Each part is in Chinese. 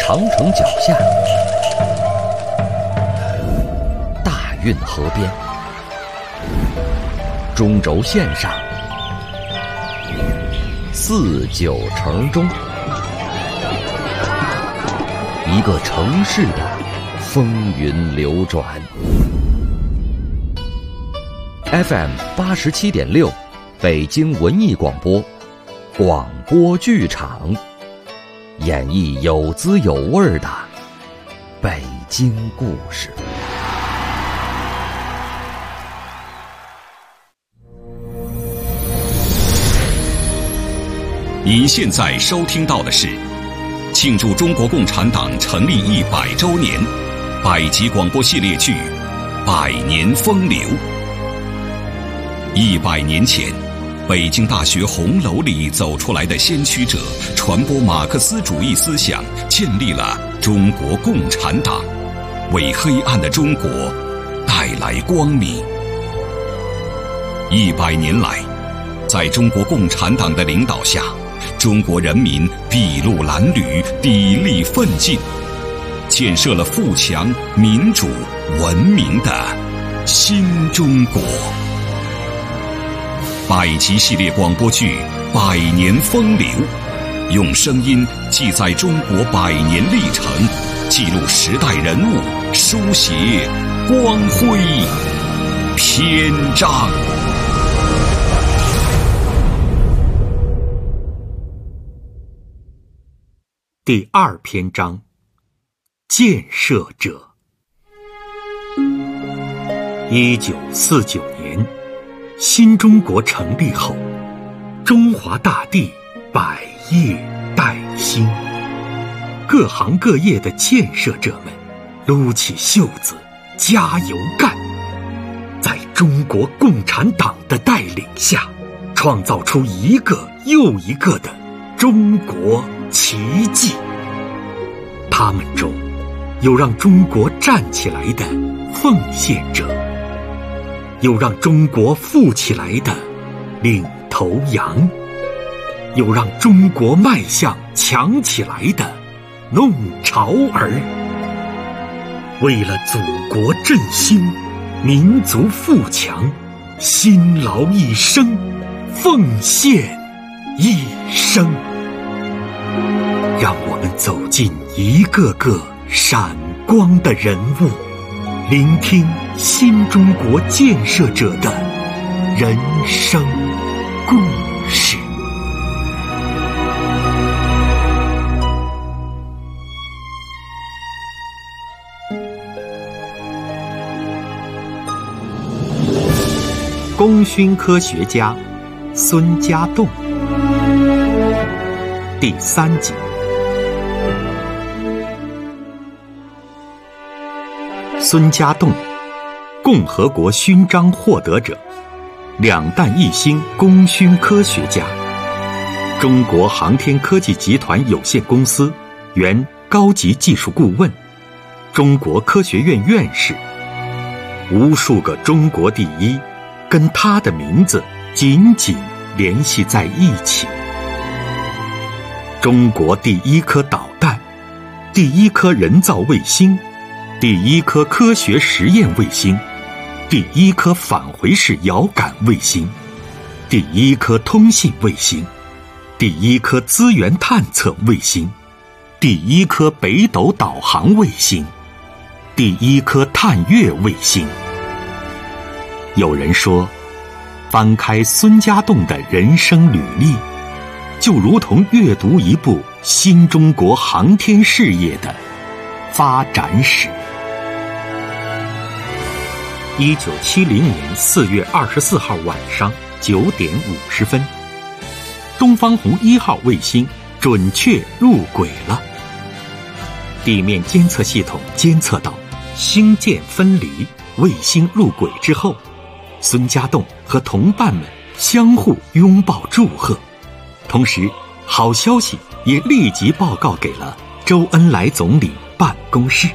长城脚下，大运河边，中轴线上，四九城中，一个城市的风云流转。FM 87.6，北京文艺广播，广播剧场，演绎有滋有味的北京故事。 您现在收听到的是庆祝中国共产党成立100周年百集广播系列剧《百年风流》。100年前，北京大学红楼里走出来的先驱者，传播马克思主义思想，建立了中国共产党，为黑暗的中国带来光明。100年来，在中国共产党的领导下，中国人民筚路蓝缕，砥砺奋进，建设了富强、民主、文明的新中国。百集系列广播剧《百年风流》，用声音记载中国100年历程，记录时代人物，书写光辉篇章。 第2篇章，建设者。1949年，新中国成立后，中华大地百业待兴，各行各业的建设者们撸起袖子加油干，在中国共产党的带领下，创造出一个又一个的中国奇迹。他们中有让中国站起来的奉献者，有让中国富起来的领头羊，有让中国迈向强起来的弄潮儿。为了祖国振兴，民族富强，辛劳一生，奉献一生。让我们走进一个个闪光的人物，聆听新中国建设者的人生故事。功勋科学家孙家栋，第3集。孙家栋，共和国勋章获得者，2弹1星功勋科学家，中国航天科技集团有限公司原高级技术顾问，中国科学院院士。无数个中国第一跟他的名字紧紧联系在一起。中国第1颗导弹，第1颗人造卫星，第1颗科学实验卫星，第1颗返回式遥感卫星，第1颗通信卫星，第1颗资源探测卫星，第1颗北斗导航卫星，第1颗探月卫星。有人说，翻开孙家栋的人生履历，就如同阅读一部新中国航天事业的发展史。1970年4月24号晚上9点50分，东方红1号卫星准确入轨了。地面监测系统监测到星舰分离，卫星入轨之后，孙家栋和同伴们相互拥抱祝贺，同时好消息也立即报告给了周恩来总理办公室。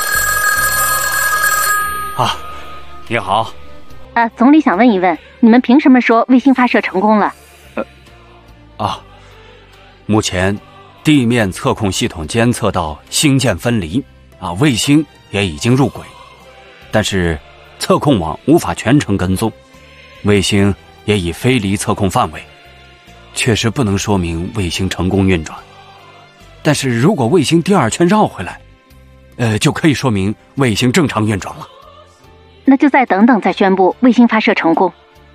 你好。 总理想问一问，你们凭什么说卫星发射成功了？ 目前地面测控系统监测到星舰分离，卫星也已经入轨，但是测控网无法全程跟踪，卫星也已飞离测控范围，确实不能说明卫星成功运转。但是如果卫星第二圈绕回来，就可以说明卫星正常运转了。 那就再等等再宣布卫星发射成功。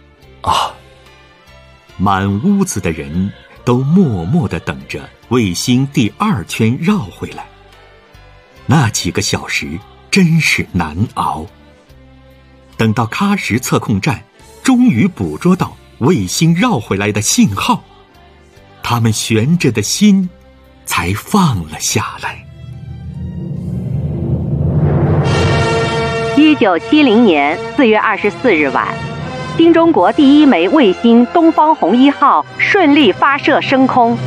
满屋子的人都默默地等着卫星第二圈绕回来。那几个小时真是难熬。等到喀什测控站终于捕捉到卫星绕回来的信号，他们悬着的心才放了下来。 1970年4月24日晚，新中国第一枚卫星东方红1号顺利发射升空。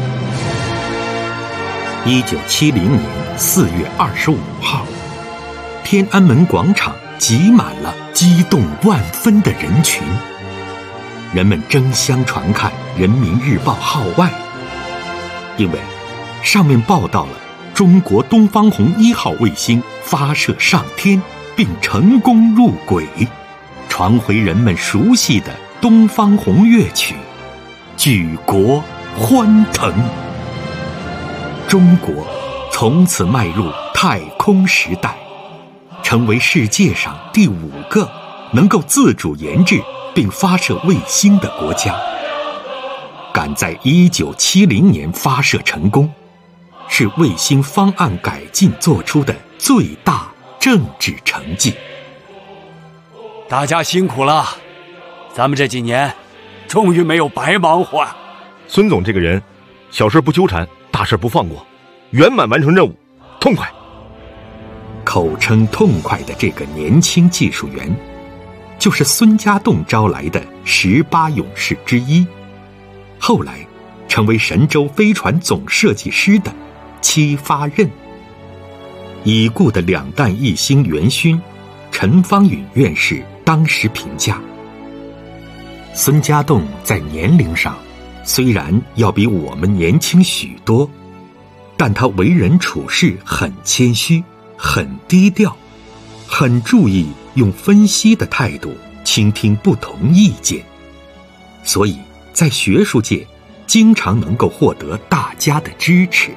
1970年4月25号，天安门广场挤满了激动万分的人群，人们争相传看《人民日报》号外，因为上面报道了中国东方红1号卫星发射上天并成功入轨，传回人们熟悉的东方红乐曲，举国欢腾。中国从此迈入太空时代，成为世界上第5个能够自主研制并发射卫星的国家。赶在1970年发射成功，是卫星方案改进做出的最大政治成绩。 大家辛苦了，咱们这几年终于没有白忙活。 孙总这个人，小事不纠缠，大事不放过，圆满完成任务，痛快。 口称痛快的这个年轻技术员，就是孙家栋招来的18勇士之一，后来成为神舟飞船总设计师的戚发轫。已故的2弹1星元勋陈方允院士当时评价，孙家栋在年龄上虽然要比我们年轻许多，但他为人处事很谦虚，很低调，很注意用分析的态度倾听不同意见，所以在学术界经常能够获得大家的支持。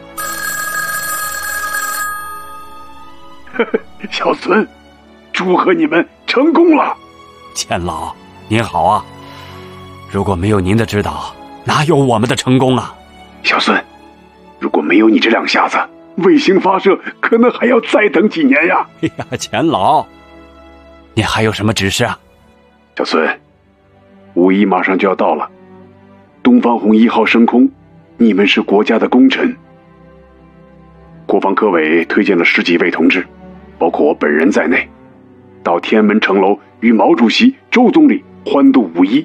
小孙，祝贺你们成功了。 钱老您好啊，如果没有您的指导，哪有我们的成功啊？ 小孙，如果没有你这2下子，卫星发射可能还要再等几年呀。 哎呀，钱老，您还有什么指示啊？ 小孙，5·1马上就要到了，东方红1号升空，你们是国家的功臣。国防科委推荐了10几位同志，包括我本人在内，到天安门城楼与毛主席、周总理欢度5·1。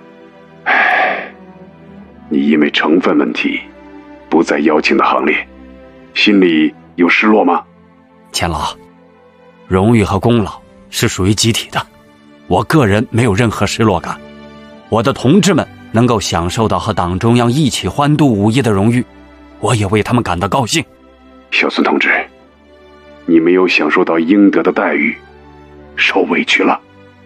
你因为成分问题不在邀请的行列，心里有失落吗？ 钱老，荣誉和功劳是属于集体的，我个人没有任何失落感。我的同志们能够享受到和党中央一起欢度5·1的荣誉，我也为他们感到高兴。 小孙同志，你没有享受到应得的待遇，受委屈了。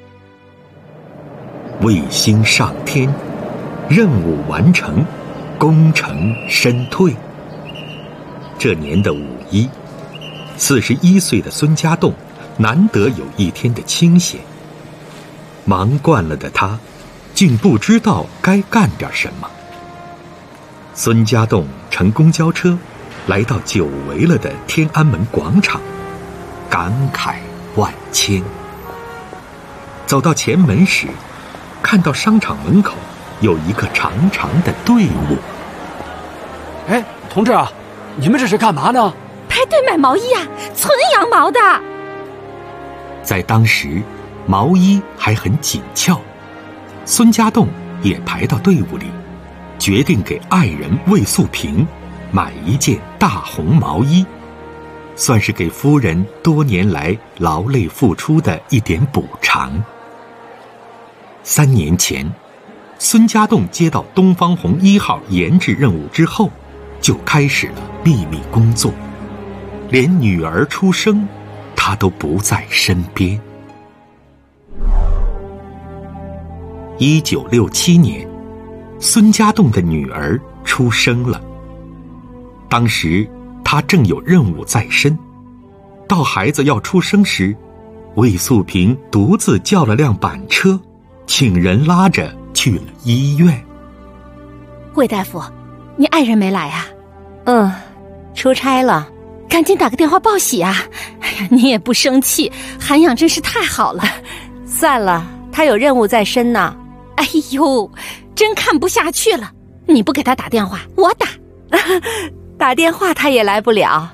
卫星上天，任务完成，功成身退。这年的5·1，41岁的孙家栋难得有一天的清闲。忙惯了的他，竟不知道该干点什么。孙家栋乘公交车来到久违了的天安门广场，感慨万千。走到前门时，看到商场门口有一个长长的队伍。 哎，同志啊，你们这是干嘛呢？ 排队买毛衣啊，纯羊毛的。 在当时，毛衣还很紧俏，孙家栋也排到队伍里，决定给爱人魏素萍买一件大红毛衣，算是给夫人多年来劳累付出的一点补偿。3年前，孙家栋接到东方红1号研制任务之后， 就开始了秘密工作，连女儿出生，他都不在身边。1967年，孙家栋的女儿出生了。当时他正有任务在身，到孩子要出生时，魏素萍独自叫了辆板车，请人拉着去了医院。 魏大夫，你爱人没来啊？ 出差了， 赶紧打个电话报喜啊！哎呀，你也不生气，涵养真是太好了。 算了，他有任务在身呢。 哎呦，真看不下去了！你不给他打电话，我打。 打电话他也来不了。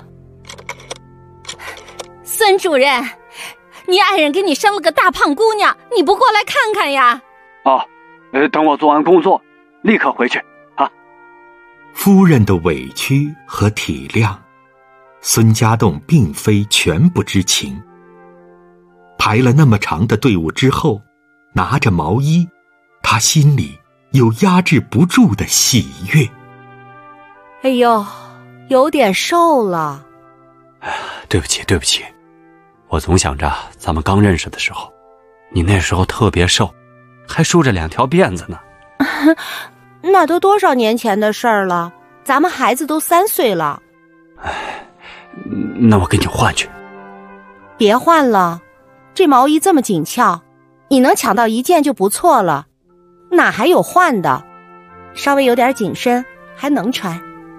孙主任，你爱人给你生了个大胖姑娘，你不过来看看呀？ 等我做完工作，立刻回去啊。 夫人的委屈和体谅，孙家栋并非全不知情。排了那么长的队伍之后，拿着毛衣，他心里有压制不住的喜悦。 哎呦，有点瘦了。 对不起，我总想着咱们刚认识的时候，你那时候特别瘦，还梳着2条辫子呢。 那都多少年前的事儿了，咱们孩子都3岁了。 那我给你换去。 别换了，这毛衣这么紧俏，你能抢到1件就不错了，哪还有换的？稍微有点紧身，还能穿。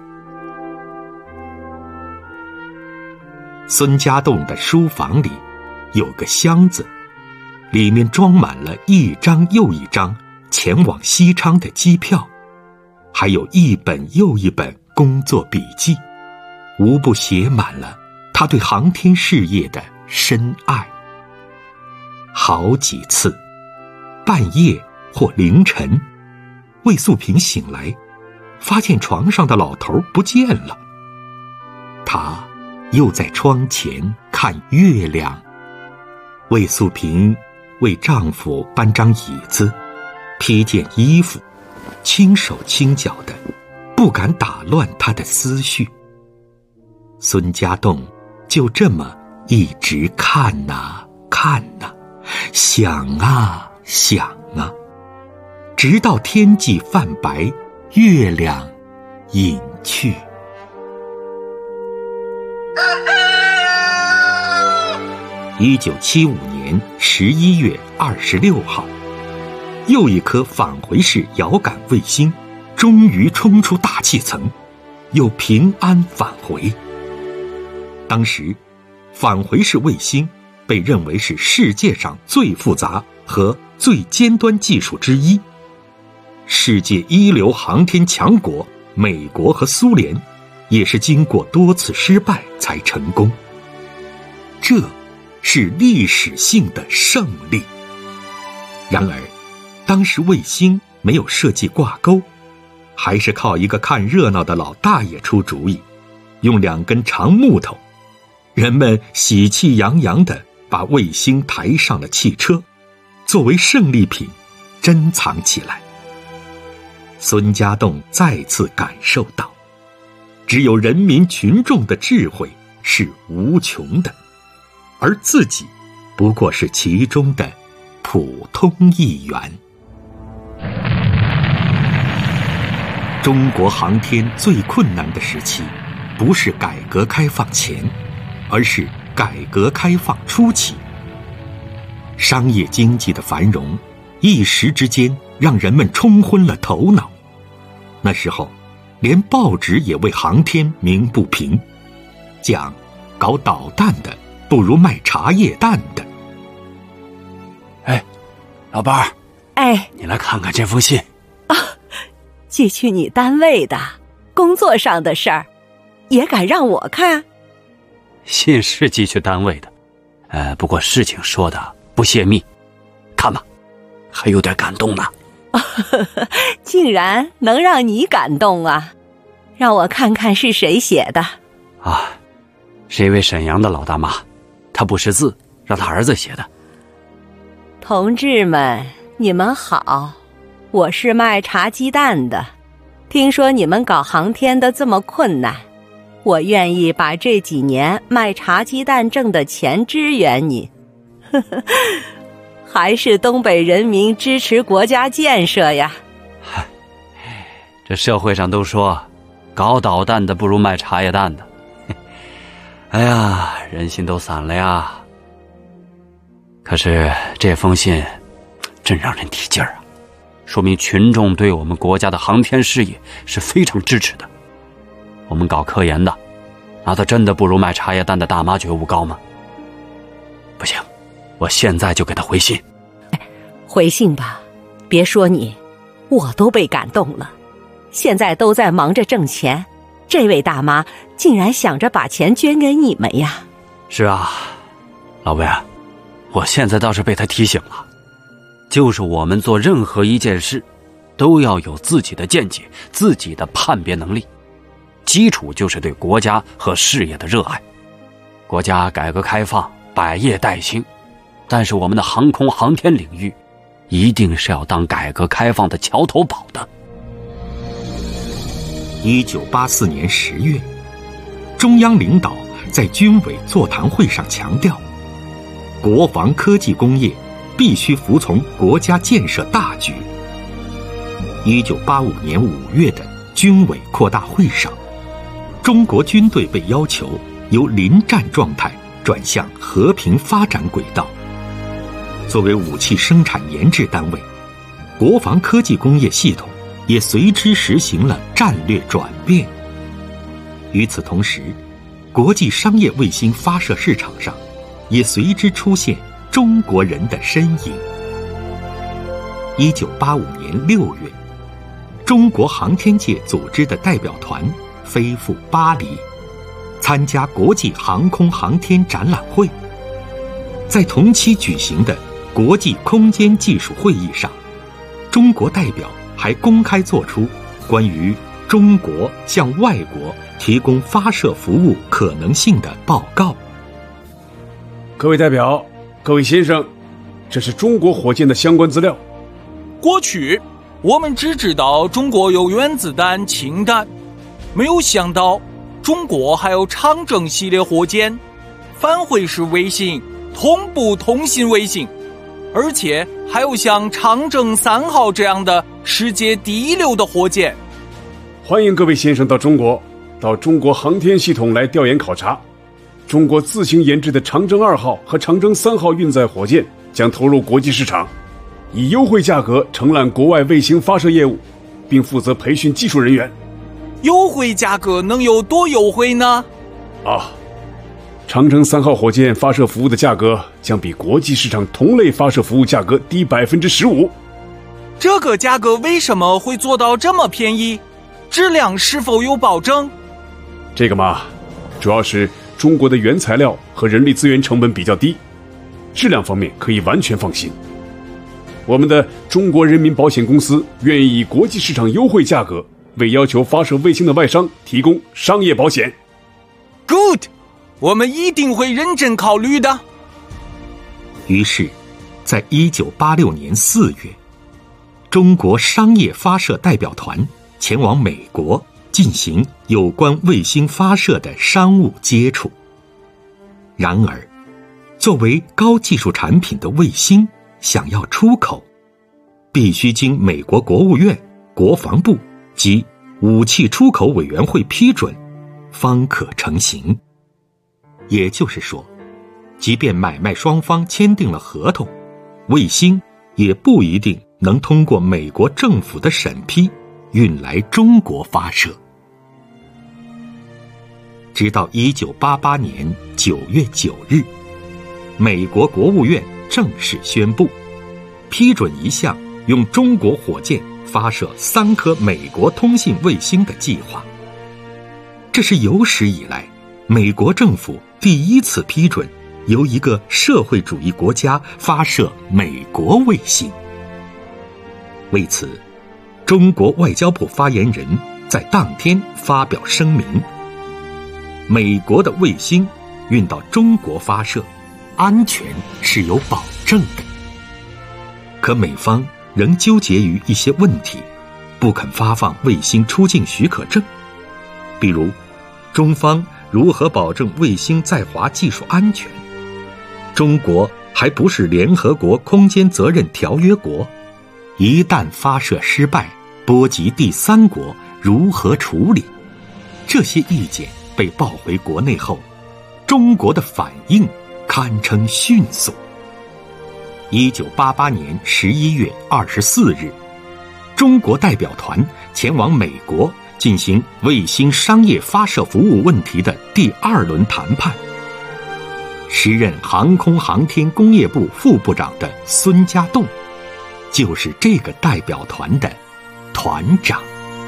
孙家栋的书房里有个箱子，里面装满了一张又一张前往西昌的机票，还有一本又一本工作笔记，无不写满了他对航天事业的深爱。好几次，半夜或凌晨，魏素萍醒来，发现床上的老头不见了。他又在窗前看月亮。魏素萍为丈夫搬张椅子，披件衣服，轻手轻脚的，不敢打乱他的思绪。孙家栋就这么一直看啊看啊，想啊想啊，直到天际泛白，月亮隐去。1975年11月26号，又一颗返回式遥感卫星终于冲出大气层，又平安返回。当时，返回式卫星被认为是世界上最复杂和最尖端技术之一。世界一流航天强国美国和苏联也是经过多次失败才成功。这是历史性的胜利。然而，当时卫星没有设计挂钩，还是靠一个看热闹的老大爷出主意，用2根长木头，人们喜气洋洋地把卫星抬上了汽车，作为胜利品珍藏起来。孙家栋再次感受到，只有人民群众的智慧是无穷的，而自己不过是其中的普通一员。中国航天最困难的时期，不是改革开放前，而是改革开放初期。商业经济的繁荣，一时之间让人们冲昏了头脑。那时候，连报纸也为航天鸣不平，讲搞导弹的不如卖茶叶蛋的。 老伴儿，你来看看这封信。 寄去你单位的，工作上的事儿，也敢让我看？ 信是寄去单位的，不过事情说的不泄密，看吧，还有点感动呢。 竟然能让你感动啊！让我看看是谁写的。 是一位沈阳的老大妈，她不识字，让她儿子写的。 同志们，你们好，我是卖茶鸡蛋的， 听说你们搞航天的这么困难，我愿意把这几年卖茶鸡蛋挣的钱支援你。还是东北人民支持国家建设呀。 这社会上都说搞导弹的不如卖茶叶蛋的。哎呀，人心都散了呀。可是这封信真让人提劲儿啊，说明群众对我们国家的航天事业是非常支持的。我们搞科研的，难道真的不如卖茶叶蛋的大妈觉悟高吗？不行，我现在就给他回信。 回信吧，别说你，我都被感动了。现在都在忙着挣钱，这位大妈竟然想着把钱捐给你们呀。 是啊，老魏啊，我现在倒是被他提醒了，就是我们做任何一件事都要有自己的见解，自己的判别能力，基础就是对国家和事业的热爱。国家改革开放，百业待兴，但是我们的航空航天领域一定是要当改革开放的桥头堡的。 1984年10月，中央领导在军委座谈会上强调，国防科技工业必须服从国家建设大局。1985年5月的军委扩大会上，中国军队被要求由临战状态转向和平发展轨道。作为武器生产研制单位，国防科技工业系统也随之实行了战略转变。与此同时，国际商业卫星发射市场上也随之出现中国人的身影。1985年6月，中国航天界组织的代表团飞赴巴黎，参加国际航空航天展览会。在同期举行的国际空间技术会议上，中国代表还公开作出关于中国向外国提供发射服务可能性的报告。 各位代表，各位先生，这是中国火箭的相关资料。 过去我们只知道中国有原子弹、氢弹，没有想到中国还有长征系列火箭、返回式卫星、同步通信卫星，而且还有像长征3号这样的世界第一流的火箭。 欢迎各位先生到中国航天系统来调研考察。中国自行研制的长征2号和长征3号运载火箭将投入国际市场，以优惠价格承揽国外卫星发射业务，并负责培训技术人员。 优惠价格能有多优惠呢？ 长征3号火箭发射服务的价格将比国际市场同类发射服务价格低 15%。 这个价格为什么会做到这么便宜？质量是否有保证？ 这个嘛，主要是中国的原材料和人力资源成本比较低，质量方面可以完全放心。我们的中国人民保险公司愿意以国际市场优惠价格为要求发射卫星的外商提供商业保险。 Good， 我们一定会认真考虑的。 于是在1986年4月，中国商业发射代表团前往美国进行有关卫星发射的商务接触。然而，作为高技术产品的卫星想要出口，必须经美国国务院、国防部及武器出口委员会批准，方可成行。也就是说，即便买卖双方签订了合同，卫星也不一定能通过美国政府的审批运来中国发射。直到1988年9月9日，美国国务院正式宣布批准一项用中国火箭发射3颗美国通信卫星的计划。这是有史以来美国政府第一次批准由一个社会主义国家发射美国卫星。为此，中国外交部发言人在当天发表声明，美国的卫星运到中国发射，安全是有保证的。可美方仍纠结于一些问题， 不肯发放卫星出境许可证。比如，中方如何保证卫星在华技术安全？中国还不是联合国空间责任条约国，一旦发射失败，波及第三国如何处理？这些意见被报回国内后，中国的反应堪称迅速。1988年11月24日，中国代表团前往美国进行卫星商业发射服务问题的第2轮谈判。时任航空航天工业部副部长的孙家栋，就是这个代表团的团长。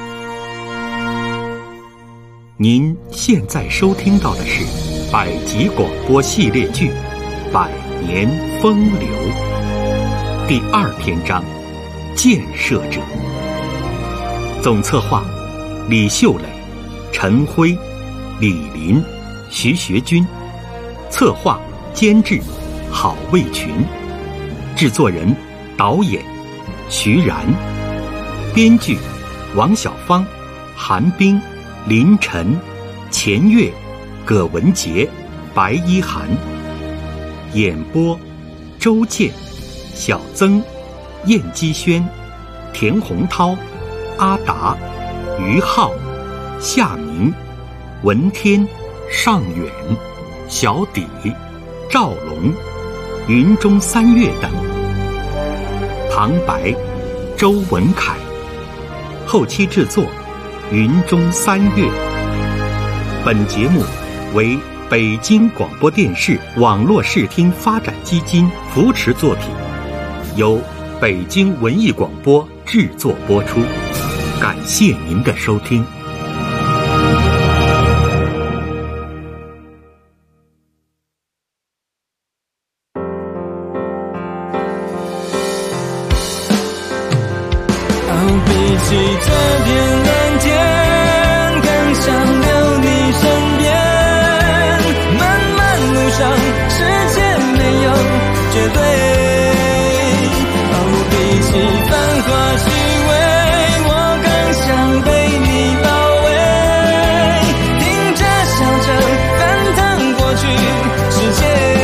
您现在收听到的是百集广播系列剧《百年风流》第2篇章《建设者》，总策划李秀磊、陈辉、李林、徐学军，策划监制郝卫群，制作人导演徐然，编剧王小芳、韩冰、林晨、钱月、葛文杰、白一涵，演播周健、小曾、燕基轩、田洪涛、阿达、于浩、夏明、文天、尚远、小底、赵龙、云中三月等。旁白周文凯，后期制作云中三月。本节目为北京广播电视网络视听发展基金扶持作品，由北京文艺广播制作播出。感谢您的收听。 比起这片蓝天，更想留你身边。漫漫路上，世界没有绝对。比起繁华虚伪，我更想被你包围。听着笑着翻腾过去世界。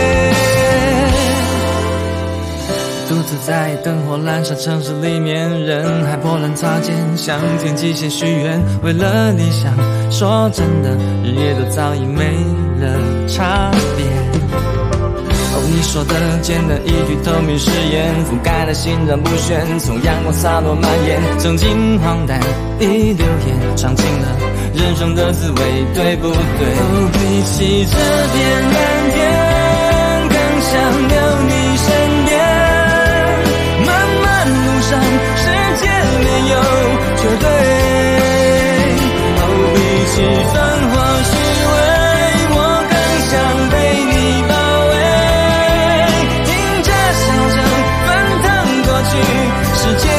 独自在灯火阑珊城市里面，人海波澜擦肩，向天际线许愿，为了理想，说真的，日夜都早已没了差别。你说的简单一句透明誓言，覆盖的心然不旋，从阳光洒落蔓延，曾经荒诞一流言，尝尽了人生的滋味，对不对？比起这片蓝天，更想留你身边。漫漫路上，世界没有绝对。比起繁华虚伪，我更想被你包围。听着笑着翻腾过去世界。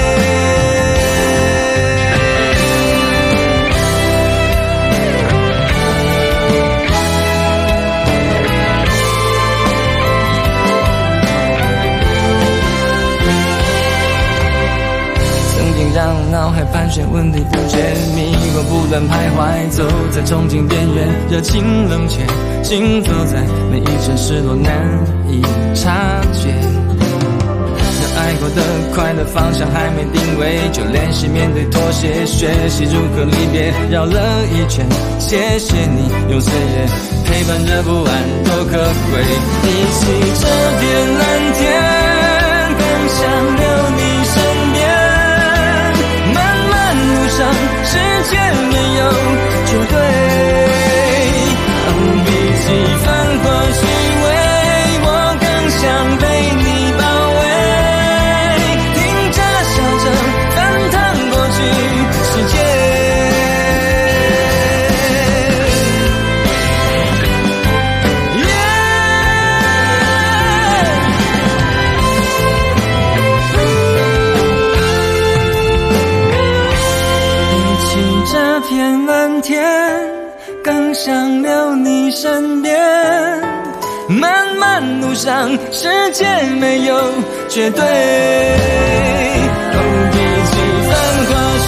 让脑海盘旋，问题不解，迷惑不断徘徊，走在憧憬边缘，热情冷却，行走在每一阵失落，难以察觉。那爱过的快乐方向还没定位，就练习面对妥协，学习如何离别，绕了一圈，谢谢你用岁月陪伴着不安，多可贵。比起这片蓝天，更想留你身边。路上世界没有绝对。比起繁华虚伪，我更想被你包围。听着笑着翻腾过去世界。这片蓝天，更想留你身边。漫漫路上，世界没有绝对。比起繁华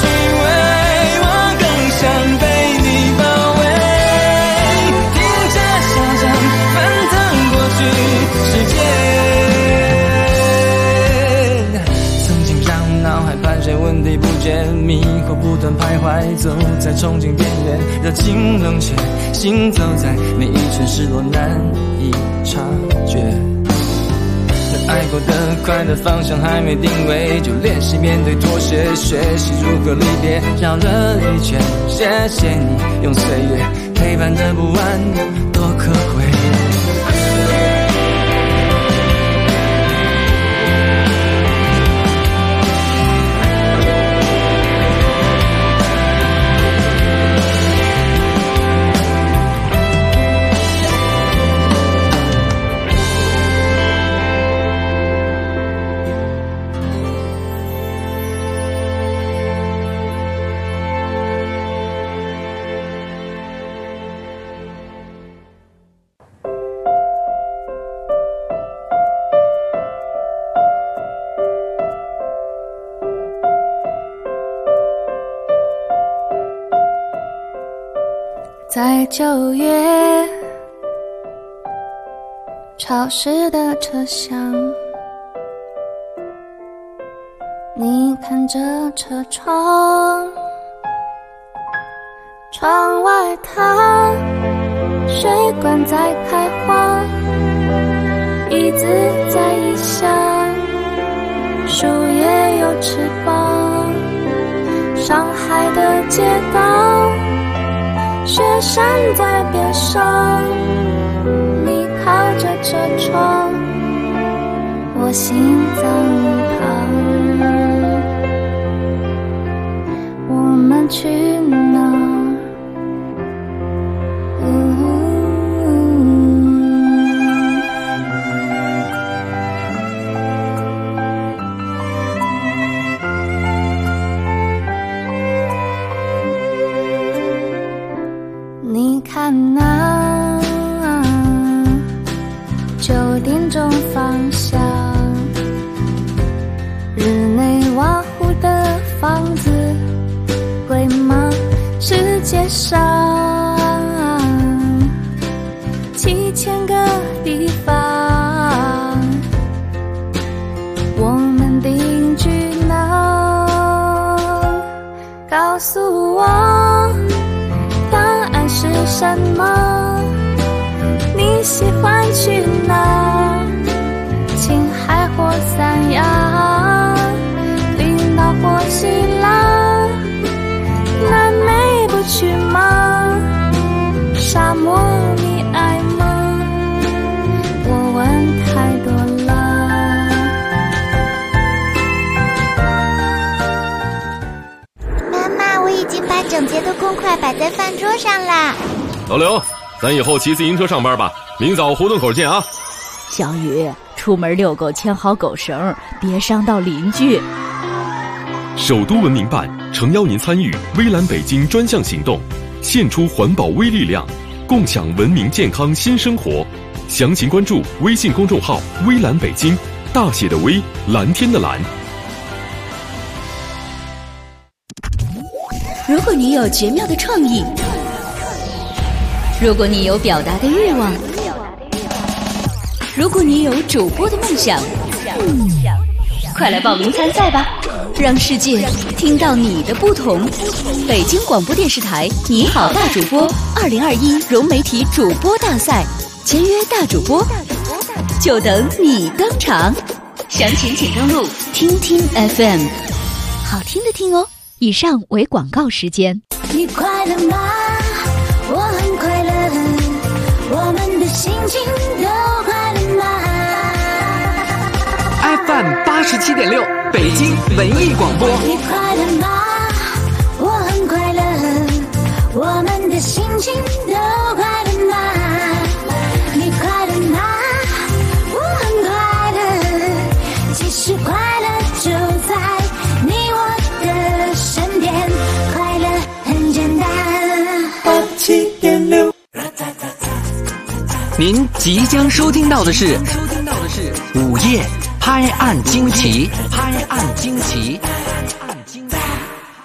憧憬边缘，热情冷却，行走在每一寸失落难以察觉。爱过的快乐方向还没定位，就练习面对妥协，学习如何离别，绕了一圈。谢谢你用岁月陪伴的不安多可贵。 在9月潮湿的车厢，你看着车窗，窗外它水管在开花，椅子在异乡，树叶有翅膀，上海的街道，雪山在边上，你靠着车窗，我心脏旁，我们去哪？你看那9点钟方向，日内瓦湖的房子贵吗？世界上7000个地方，我们定居哪？告诉我答案是什么？你喜欢去哪？青海或三亚，冰岛或希腊，南美不去吗？沙漠你爱吗？我问太多了。 妈妈，我已经把整洁的公筷摆在饭桌上啦。 老刘，咱以后骑自行车上班吧，明早胡同口见啊。 小雨，出门遛狗牵好狗绳，别伤到邻居。 首都文明办诚邀您参与微蓝北京专项行动，献出环保微力量，共享文明健康新生活。详情关注微信公众号微蓝北京，大写的微，蓝天的蓝。 如果你有绝妙的创意，如果你有表达的欲望，如果你有主播的梦想，快来报名参赛吧，让世界听到你的不同。北京广播电视台你好大主播2021融媒体主播大赛，签约大主播，就等你登场。详情请登录听听 FM， 好听的听哦。以上为广告时间。 你快乐吗？我很快乐，我们的心情都快乐吗？ FM 87.6北京文艺广播。 你快乐吗？我很快乐，我们的心情都快乐吗？你快乐吗？我很快乐，其实快乐就在你我的身边，快乐很简单。 87.6。您即将收听到的是午夜拍案惊奇，拍案惊奇。